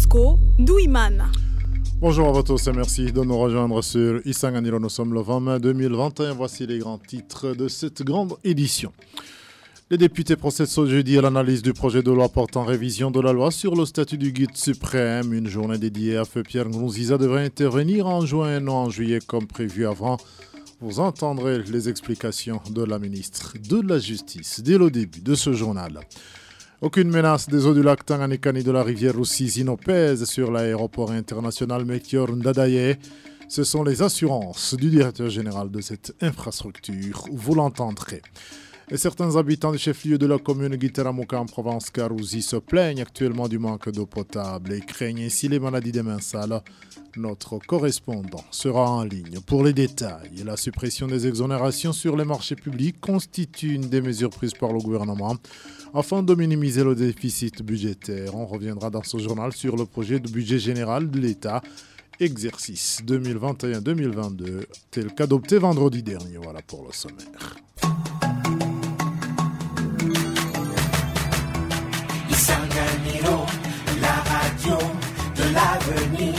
Bosco Douimana. Bonjour à vous tous et merci de nous rejoindre sur Isanganiro. Nous sommes le 20 mai 2021. Voici les grands titres de cette grande édition. Les députés procèdent ce jeudi à l'analyse du projet de loi portant révision de la loi sur le statut du guide suprême. Une journée dédiée à Feu Pierre Nkurunziza devrait intervenir en juin et non en juillet comme prévu avant. Vous entendrez les explications de la ministre de la Justice dès le début de ce journal. Aucune menace des eaux du lac Tanganyika ni de la rivière Rusizi ne pèse sur l'aéroport international Melchior Ndadaye. Ce sont les assurances du directeur général de cette infrastructure, vous l'entendrez. Et certains habitants du chef-lieu de la commune Gitaramuka en province Karouzi se plaignent actuellement du manque d'eau potable et craignent ainsi les maladies des mains sales. Notre correspondant sera en ligne pour les détails. La suppression des exonérations sur les marchés publics constitue une des mesures prises par le gouvernement afin de minimiser le déficit budgétaire. On reviendra dans ce journal sur le projet de budget général de l'État, exercice 2021-2022, tel qu'adopté vendredi dernier. Voilà pour le sommaire. Isanganiro, la radio de l'avenir.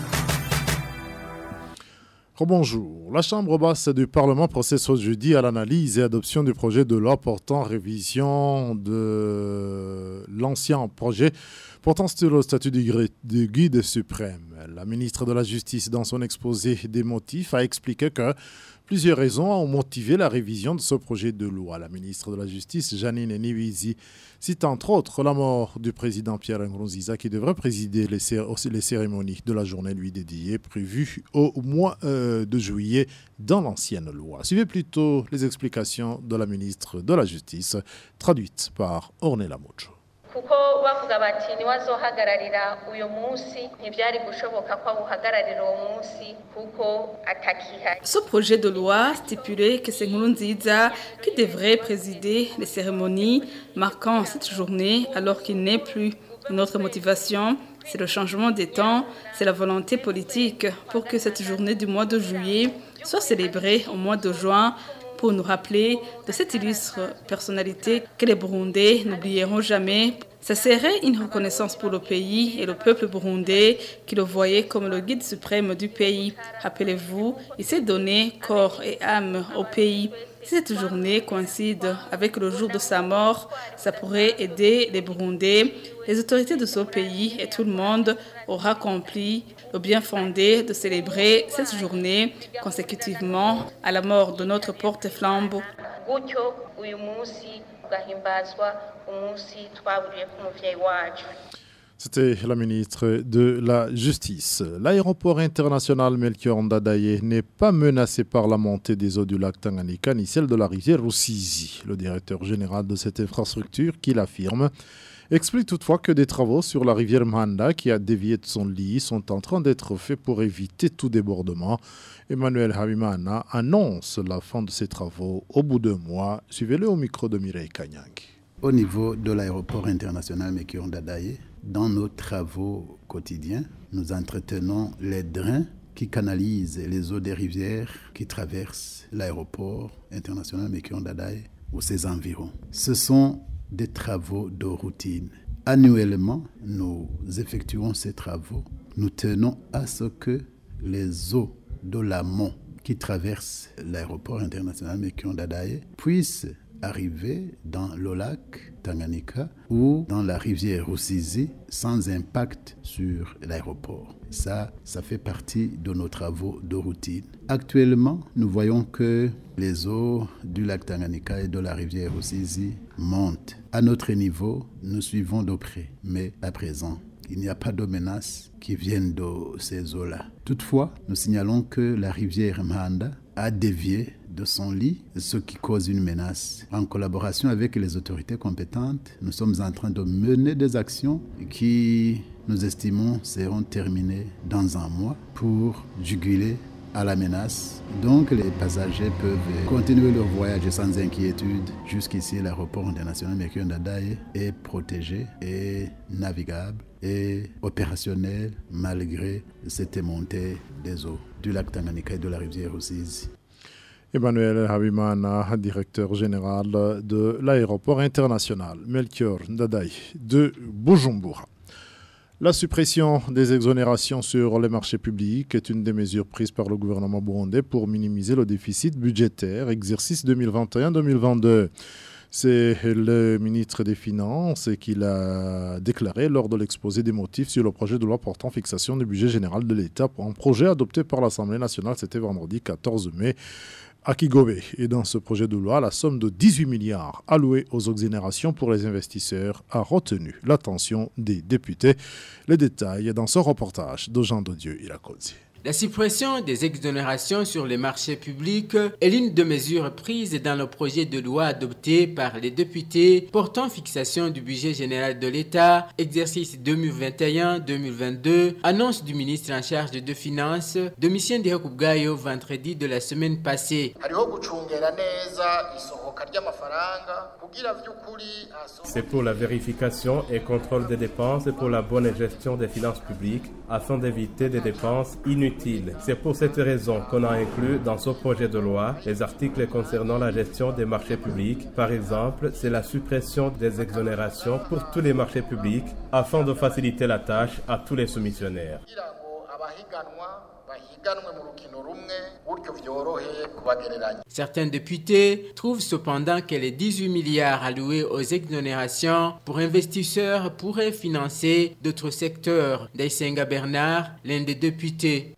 Bonjour. La Chambre basse du Parlement procède ce jeudi à l'analyse et adoption du projet de loi portant révision de l'ancien projet portant sur le statut du guide suprême. La ministre de la Justice, dans son exposé des motifs, a expliqué que plusieurs raisons ont motivé la révision de ce projet de loi. La ministre de la Justice, Jeannine Niwizi, cite entre autres la mort du président Pierre Nkurunziza qui devrait présider les cérémonies de la journée lui dédiée prévues au mois de juillet dans l'ancienne loi. Suivez plutôt les explications de la ministre de la Justice, traduites par Ornella Mojo. kuko bavuga bati niwazohagararira uyo munsi ntivyari gushoboka ko awuhagararira uwo munsi kuko atakihari. Ce projet de loi stipulait que c'est Nkurunziza qui devrait présider les cérémonies marquant cette journée alors qu'il n'est plus. Notre motivation, c'est le changement des temps, c'est la volonté politique pour que cette journée du mois de juillet soit célébrée au mois de juin pour nous rappeler de cette illustre personnalité que les Burundais n'oublieront jamais. Ça serait une reconnaissance pour le pays et le peuple burundais qui le voyait comme le guide suprême du pays. Rappelez-vous, il s'est donné corps et âme au pays. Si cette journée coïncide avec le jour de sa mort, ça pourrait aider les Burundais, les autorités de ce pays et tout le monde aura accompli le bien fondé de célébrer cette journée consécutivement à la mort de notre porte-flambeau. C'était la ministre de la Justice. L'aéroport international Melchior Ndadaye n'est pas menacé par la montée des eaux du lac Tanganyika ni celle de la rivière Rusizi. Le directeur général de cette infrastructure, qui l'affirme, explique toutefois que des travaux sur la rivière Manda, qui a dévié de son lit, sont en train d'être faits pour éviter tout débordement. Emmanuel Habimana annonce la fin de ces travaux au bout d'un mois. Suivez-le au micro de Mireille Kanyang. Au niveau de l'aéroport international Melchior Ndadaye, dans nos travaux quotidiens, nous entretenons les drains qui canalisent les eaux des rivières qui traversent l'aéroport international Melchior Ndadaye ou ses environs. Ce sont des travaux de routine. Annuellement, nous effectuons ces travaux. Nous tenons à ce que les eaux de l'amont qui traversent l'aéroport international Melchior Ndadaye puissent arriver dans le lac Tanganyika ou dans la rivière Rusizi sans impact sur l'aéroport. Ça fait partie de nos travaux de routine. Actuellement, nous voyons que les eaux du lac Tanganyika et de la rivière Rusizi montent. À notre niveau, nous suivons de près, mais à présent, il n'y a pas de menaces qui viennent de ces eaux-là. Toutefois, nous signalons que la rivière Manda a dévié de son lit, ce qui cause une menace. En collaboration avec les autorités compétentes, nous sommes en train de mener des actions qui, nous estimons, seront terminées dans un mois pour juguler à la menace. Donc les passagers peuvent continuer leur voyage sans inquiétude. Jusqu'ici, l'aéroport international Melchior Ndadaye est protégé et navigable et opérationnel malgré cette montée des eaux du lac Tanganyika et de la rivière Rusizi. Emmanuel Habimana, directeur général de l'aéroport international Melchior Ndadaye de Bujumbura. La suppression des exonérations sur les marchés publics est une des mesures prises par le gouvernement burundais pour minimiser le déficit budgétaire, exercice 2021-2022. C'est le ministre des Finances qui l'a déclaré lors de l'exposé des motifs sur le projet de loi portant fixation du budget général de l'État, un projet adopté par l'Assemblée nationale, c'était vendredi 14 mai. À Kigobe. Et dans ce projet de loi, la somme de 18 milliards allouée aux exonérations pour les investisseurs a retenu l'attention des députés. Les détails dans ce reportage de Jean de Dieu Irakozi. La suppression des exonérations sur les marchés publics est l'une des mesures prises dans le projet de loi adopté par les députés portant fixation du budget général de l'État, exercice 2021-2022, annonce du ministre en charge des Finances, Domitien Ndihokubwayo, vendredi de la semaine passée. C'est pour la vérification et contrôle des dépenses et pour la bonne gestion des finances publiques afin d'éviter des dépenses inutiles. C'est pour cette raison qu'on a inclus dans ce projet de loi les articles concernant la gestion des marchés publics. Par exemple, c'est la suppression des exonérations pour tous les marchés publics afin de faciliter la tâche à tous les soumissionnaires. Certains députés trouvent cependant que les 18 milliards alloués aux exonérations pour investisseurs pourraient financer d'autres secteurs. Daisenga Bernard, l'un des députés.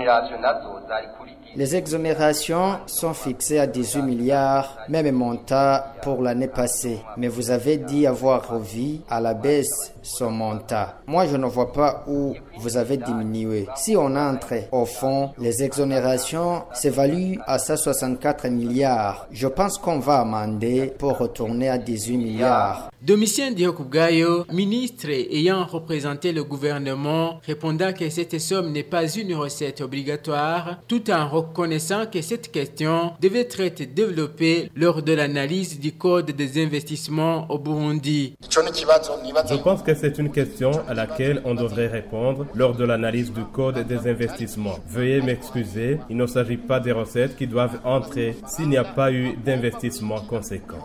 Les exonérations sont fixées à 18 milliards, même montant pour l'année passée. Mais vous avez dit avoir revu à la baisse son montant. Moi, je ne vois pas où vous avez diminué. Si on entre au fond, les exonérations s'évaluent à 164 milliards. Je pense qu'on va amender pour retourner à 18 milliards. Domitien Ndihokubwayo, ministre ayant représenté le gouvernement, répondant que cette somme n'est pas une recette obligatoire, tout en reconnaissant que cette question devait être développée lors de l'analyse du Code des investissements au Burundi. Je pense que c'est une question à laquelle on devrait répondre lors de l'analyse du Code des investissements. Veuillez m'excuser, il ne s'agit pas des recettes qui doivent entrer s'il n'y a pas eu d'investissement conséquent.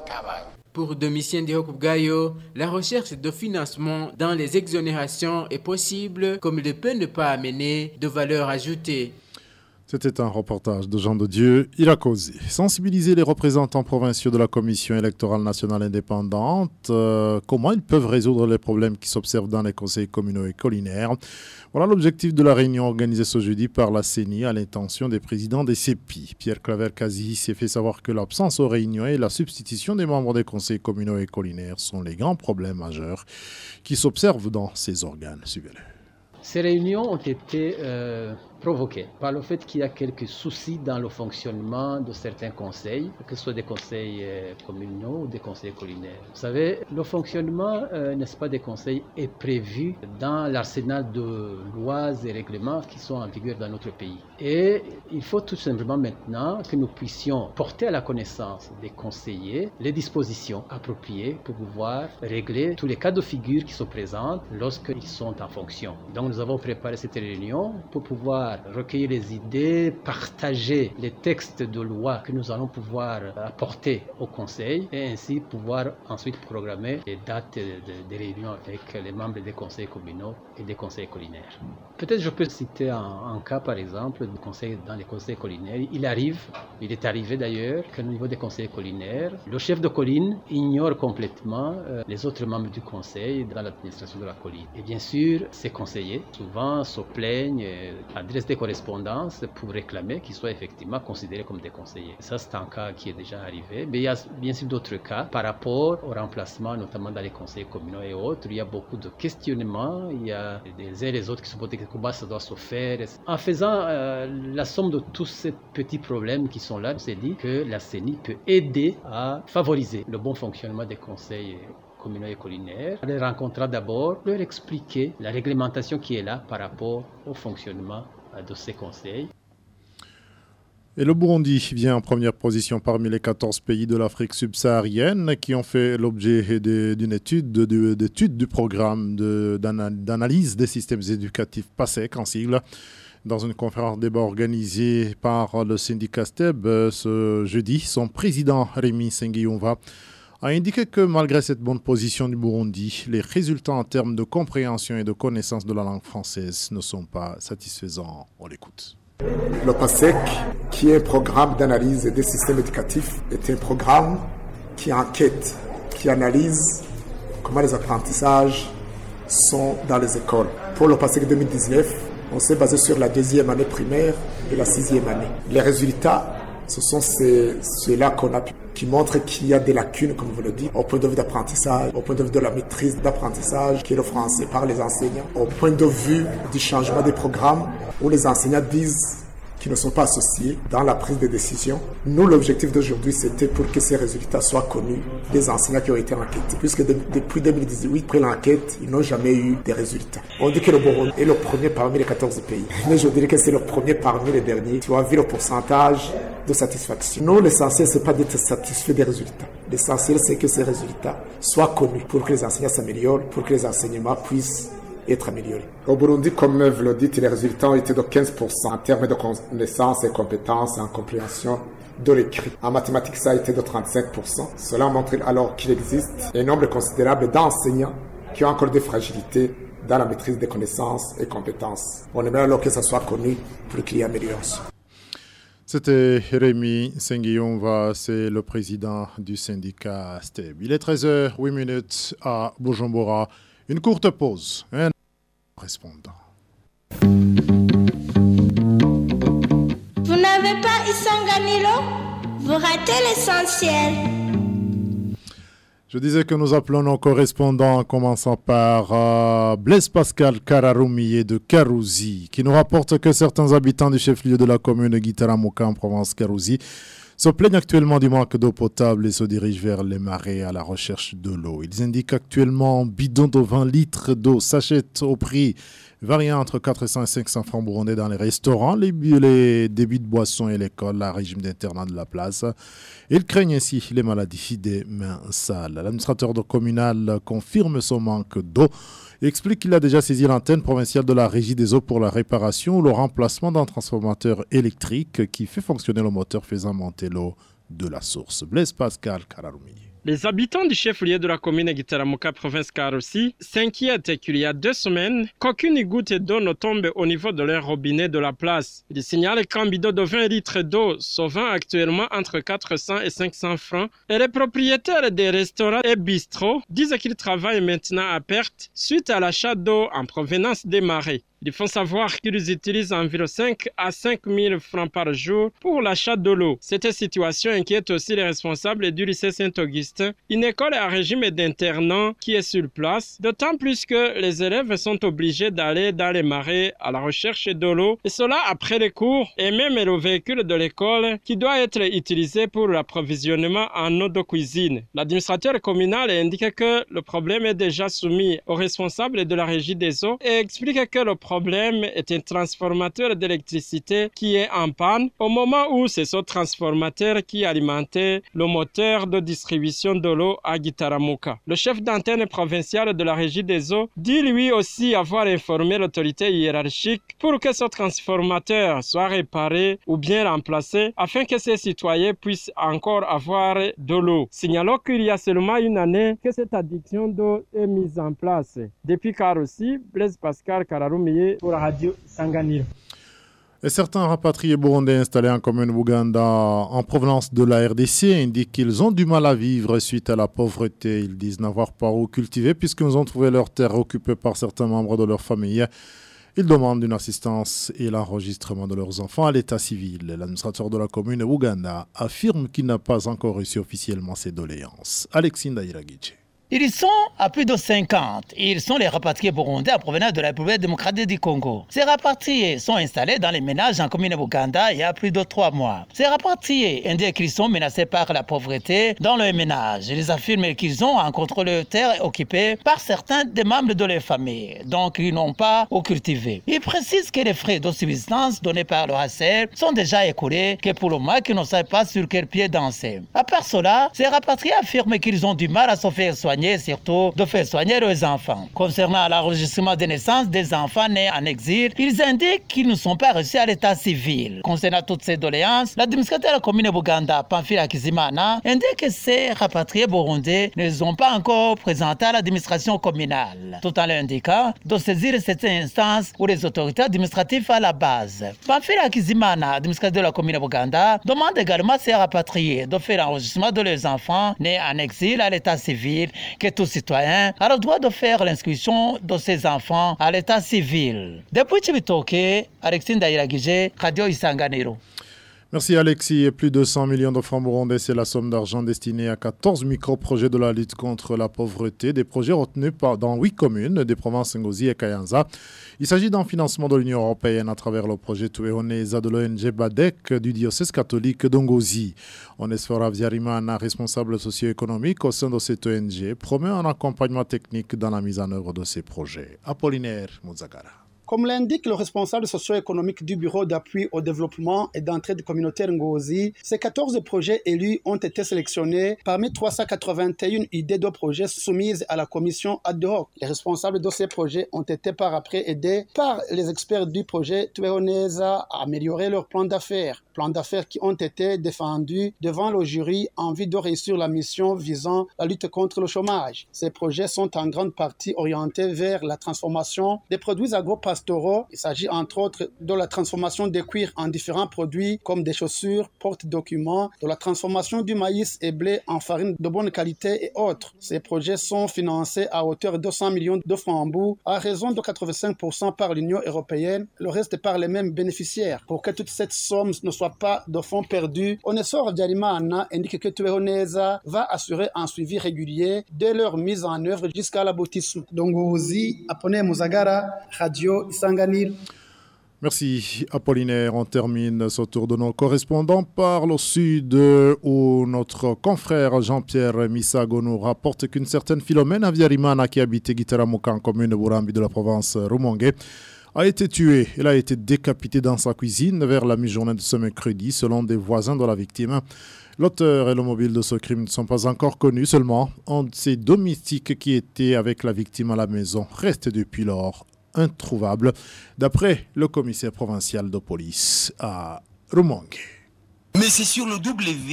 Pour Domitien Ndihokubwayo, la recherche de financement dans les exonérations est possible comme il ne peut ne pas amener de valeur ajoutée. C'était un reportage de Jean de Dieu Irakozi. Sensibiliser les représentants provinciaux de la Commission électorale nationale indépendante, comment ils peuvent résoudre les problèmes qui s'observent dans les conseils communaux et collinaires. Voilà l'objectif de la réunion organisée ce jeudi par la CENI à l'intention des présidents des CEPI. Pierre Claver-Kazi s'est fait savoir que l'absence aux réunions et la substitution des membres des conseils communaux et collinaires sont les grands problèmes majeurs qui s'observent dans ces organes. Suivez-le. Ces réunions ont été provoquées par le fait qu'il y a quelques soucis dans le fonctionnement de certains conseils, que ce soit des conseils communaux ou des conseils collinaires. Vous savez, le fonctionnement, n'est-ce pas, des conseils est prévu dans l'arsenal de lois et règlements qui sont en vigueur dans notre pays. Et il faut tout simplement maintenant que nous puissions porter à la connaissance des conseillers les dispositions appropriées pour pouvoir régler tous les cas de figure qui se présentent lorsqu'ils sont en fonction. Donc nous avons préparé cette réunion pour pouvoir recueillir les idées, partager les textes de loi que nous allons pouvoir apporter au Conseil et ainsi pouvoir ensuite programmer les dates des réunions avec les membres des conseils communaux et des conseils collinaires. Peut-être je peux citer un cas par exemple dans les conseils collinaires. Il est arrivé d'ailleurs qu'au niveau des conseils collinaires, le chef de colline ignore complètement les autres membres du conseil dans l'administration de la colline. Et bien sûr, ces conseillers souvent se plaignent, adressent des correspondances pour réclamer qu'ils soient effectivement considérés comme des conseillers. Ça, c'est un cas qui est déjà arrivé. Mais il y a bien sûr d'autres cas par rapport au remplacement, notamment dans les conseils communaux et autres. Il y a beaucoup de questionnements. Il y a des uns et les autres qui se posent comment ça doit se faire. En faisant la somme de tous ces petits problèmes qui sont là, on s'est dit que la CENI peut aider à favoriser le bon fonctionnement des conseils communaux et collinaires. On les rencontrera d'abord, leur expliquer la réglementation qui est là par rapport au fonctionnement de ces conseils. Et le Burundi vient en première position parmi les 14 pays de l'Afrique subsaharienne qui ont fait l'objet d'une étude du programme d'analyse des systèmes éducatifs PASEC en sigle. Dans une conférence débat organisée par le syndicat STEB ce jeudi, son président Rémi Sengiumva a indiqué que malgré cette bonne position du Burundi, les résultats en termes de compréhension et de connaissance de la langue française ne sont pas satisfaisants. On l'écoute. Le PASEC, qui est un programme d'analyse des systèmes éducatifs, est un programme qui enquête, qui analyse comment les apprentissages sont dans les écoles. Pour le PASEC 2019, on s'est basé sur la 2e année primaire et la 6e année. Les résultats, ce sont ceux-là qu'on a, qui montrent qu'il y a des lacunes, comme vous le dites, au point de vue d'apprentissage, au point de vue de la maîtrise d'apprentissage qui est le français par les enseignants, au point de vue du changement des programmes où les enseignants disent qu'ils ne sont pas associés dans la prise de décision. Nous, l'objectif d'aujourd'hui, c'était pour que ces résultats soient connus des enseignants qui ont été enquêtés. Puisque depuis 2018, après l'enquête, ils n'ont jamais eu de résultats. On dit que le Burundi est le premier parmi les 14 pays. Mais je dirais que c'est le premier parmi les derniers. Tu as vu le pourcentage de satisfaction. Nous, l'essentiel, c'est pas d'être satisfait des résultats. L'essentiel, c'est que ces résultats soient connus pour que les enseignants s'améliorent, pour que les enseignements puissent être améliorés. Au Burundi, comme vous le dites, les résultats ont été de 15% en termes de connaissances et compétences en compréhension de l'écrit. En mathématiques, ça a été de 35%. Cela montre alors qu'il existe un nombre considérable d'enseignants qui ont encore des fragilités dans la maîtrise des connaissances et compétences. On aimerait alors que ça soit connu pour qu'il y ait amélioration. C'était Rémi Senguiyonva, c'est le président du syndicat STEB. Il est 13h08 à Bujumbura. Une courte pause. Un correspondant. Vous n'avez pas Isanganilo? Vous ratez l'essentiel. Je disais que nous appelons nos correspondants en commençant par Blaise Pascal Kararoumié de Karouzi, qui nous rapporte que certains habitants du chef-lieu de la commune de Gitaramuka en province Karouzi se plaignent actuellement du manque d'eau potable et se dirigent vers les marais à la recherche de l'eau. Ils indiquent actuellement bidon de 20 litres d'eau s'achètent au prix variant entre 400 et 500 francs burundais dans les restaurants, les débits de boissons et l'école, la régime d'internat de la place. Ils craignent ainsi les maladies des mains sales. L'administrateur communal confirme son manque d'eau et explique qu'il a déjà saisi l'antenne provinciale de la Régie des eaux pour la réparation ou le remplacement d'un transformateur électrique qui fait fonctionner le moteur faisant monter l'eau de la source. Blaise Pascal Kararoumi. Les habitants du chef-lieu de la commune de Gitaramuka, province Karouzi, s'inquiètent qu'il y a 2 semaines qu'aucune goutte d'eau ne tombe au niveau de leur robinet de la place. Ils signalent qu'un bidon de 20 litres d'eau se vend actuellement entre 400 et 500 francs et les propriétaires des restaurants et bistrots disent qu'ils travaillent maintenant à perte suite à l'achat d'eau en provenance des marais. Ils font savoir qu'ils utilisent environ 5 à 5 000 francs par jour pour l'achat de l'eau. Cette situation inquiète aussi les responsables du lycée Saint-Augustin, une école à régime d'internat qui est sur place, d'autant plus que les élèves sont obligés d'aller dans les marais à la recherche de l'eau, et cela après les cours, et même le véhicule de l'école qui doit être utilisé pour l'approvisionnement en eau de cuisine. L'administrateur communal indique que le problème est déjà soumis aux responsables de la régie des eaux et explique que le problème est un transformateur d'électricité qui est en panne au moment où c'est ce transformateur qui alimentait le moteur de distribution de l'eau à Gitaramuka. Le chef d'antenne provinciale de la régie des eaux dit lui aussi avoir informé l'autorité hiérarchique pour que ce transformateur soit réparé ou bien remplacé afin que ces citoyens puissent encore avoir de l'eau. Signalons qu'il y a seulement une année que cette addiction d'eau est mise en place. Depuis Karouzi, Blaise Pascal Kararoumié pour la radio Sanganiro. Et certains rapatriés burundais installés en commune Buganda en provenance de la RDC indiquent qu'ils ont du mal à vivre suite à la pauvreté. Ils disent n'avoir pas où cultiver puisqu'ils ont trouvé leurs terres occupées par certains membres de leur famille. Ils demandent une assistance et l'enregistrement de leurs enfants à l'état civil. L'administrateur de la commune Buganda affirme qu'il n'a pas encore reçu officiellement ces doléances. Alexinda Iragice. Ils sont à plus de 50. Ils sont les rapatriés burundais en provenance de la République démocratique du Congo. Ces rapatriés sont installés dans les ménages en commune Buganda il y a plus de 3 mois. Ces rapatriés indiquent qu'ils sont menacés par la pauvreté dans leur ménage. Ils affirment qu'ils ont en contrôle de terres occupées par certains des membres de leur famille, donc ils n'ont pas où cultiver. Ils précisent que les frais de subsistance donnés par le HCR sont déjà écoulés, que pour le moment qu'ils ne savent pas sur quel pied danser. À part cela, ces rapatriés affirment qu'ils ont du mal à se faire soigner soigner, surtout de faire soigner les enfants. Concernant l'enregistrement des naissances des enfants nés en exil, ils indiquent qu'ils ne sont pas reçus à l'état civil. Concernant toutes ces doléances, l'administrateur de la commune de Buganda, Pamphile Kizimana, indique que ces rapatriés burundais ne sont pas encore présentés à l'administration communale, tout en leur indiquant de saisir cette instance ou les autorités administratives à la base. Pamphile Kizimana, administrateur de la commune de Buganda, demande également à ces rapatriés de faire l'enregistrement de leurs enfants nés en exil à l'état civil, que tout citoyen a le droit de faire l'inscription de ses enfants à l'état civil. Depuis Chibitoke, Alexis Ndairagije, Radio Isanganiro. Merci Alexis. Et plus de 100 millions de francs burundais, c'est la somme d'argent destinée à 14 micro-projets de la lutte contre la pauvreté, des projets retenus dans 8 communes des provinces Ngozi et Kayanza. Il s'agit d'un financement de l'Union européenne à travers le projet Tuehoneza de l'ONG BADEC du diocèse catholique d'Ngozi. Onesphore Avziarimana, responsable socio-économique au sein de cette ONG, promet un accompagnement technique dans la mise en œuvre de ces projets. Apollinaire Muzagara. Comme l'indique le responsable socio-économique du Bureau d'appui au développement et d'entraide communautaire Ngozi, ces 14 projets élus ont été sélectionnés parmi 381 idées de projets soumises à la commission ad hoc. Les responsables de ces projets ont été par après aidés par les experts du projet Tuehoneza à améliorer leur plan d'affaires. Plans d'affaires qui ont été défendus devant le jury en vue de réussir la mission visant la lutte contre le chômage. Ces projets sont en grande partie orientés vers la transformation des produits agro-pastoraux. Il s'agit entre autres de la transformation des cuirs en différents produits comme des chaussures, porte-documents, de la transformation du maïs et blé en farine de bonne qualité et autres. Ces projets sont financés à hauteur de 100 millions de francs à raison de 85% par l'Union européenne, le reste par les mêmes bénéficiaires. Pour que toute cette somme ne soit pas de fonds perdus, Onesphore Avziarimana indique que Tuehoneza va assurer un suivi régulier de leur mise en œuvre jusqu'à l'aboutissement. Ngozi, Apone Muzagara, Radio Isanganiro. Merci Apollinaire. On termine ce tour de nos correspondants par le sud où notre confrère Jean-Pierre Misago nous rapporte qu'une certaine Philomène Avziarimana qui habitait Gitaramuka en commune de Burambi de la province Rumongue a été tuée. Elle a été décapitée dans sa cuisine vers la mi-journée de ce mercredi selon des voisins de la victime. L'auteur et le mobile de ce crime ne sont pas encore connus. Seulement, un de ses domestiques qui était avec la victime à la maison reste depuis lors introuvable, d'après le commissaire provincial de police à Rumongue. Mais c'est sur le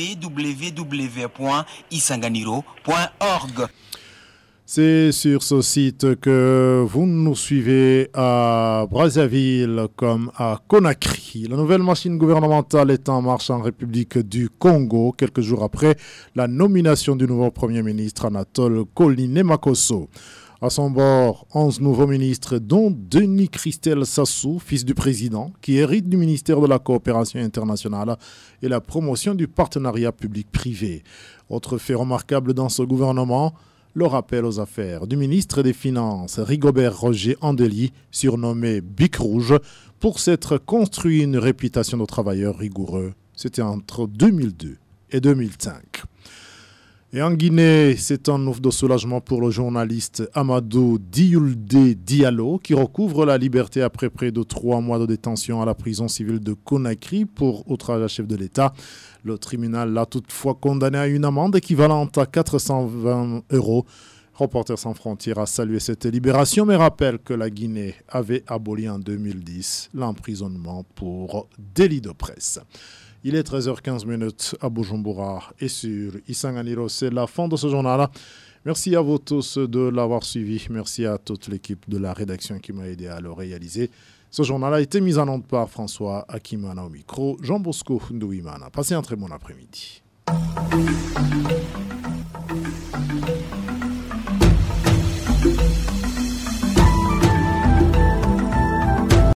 www.isanganiro.org. C'est sur ce site que vous nous suivez à Brazzaville comme à Conakry. La nouvelle machine gouvernementale est en marche en République du Congo, quelques jours après la nomination du nouveau Premier ministre Anatole Koliné-Makosso. À son bord, 11 nouveaux ministres, dont Denis Christel Sassou, fils du président, qui hérite du ministère de la Coopération internationale et la promotion du partenariat public-privé. Autre fait remarquable dans ce gouvernement, le rappel aux affaires du ministre des Finances, Rigobert Roger Andely, surnommé Bic Rouge, pour s'être construit une réputation de travailleur rigoureux. C'était entre 2002 et 2005. Et en Guinée, c'est un ouf de soulagement pour le journaliste Amadou Dioulde Diallo qui recouvre la liberté après près de 3 mois de détention à la prison civile de Conakry pour outrage à chef de l'État. Le tribunal l'a toutefois condamné à une amende équivalente à 420 €. Reporters sans frontières a salué cette libération mais rappelle que la Guinée avait aboli en 2010 l'emprisonnement pour délit de presse. Il est 13h15 à Bujumbura et sur Isanganiro. C'est la fin de ce journal. Merci à vous tous de l'avoir suivi. Merci à toute l'équipe de la rédaction qui m'a aidé à le réaliser. Ce journal a été mis en onde par François Akimana au micro, Jean Bosco Ndouimana. Passez un très bon après-midi.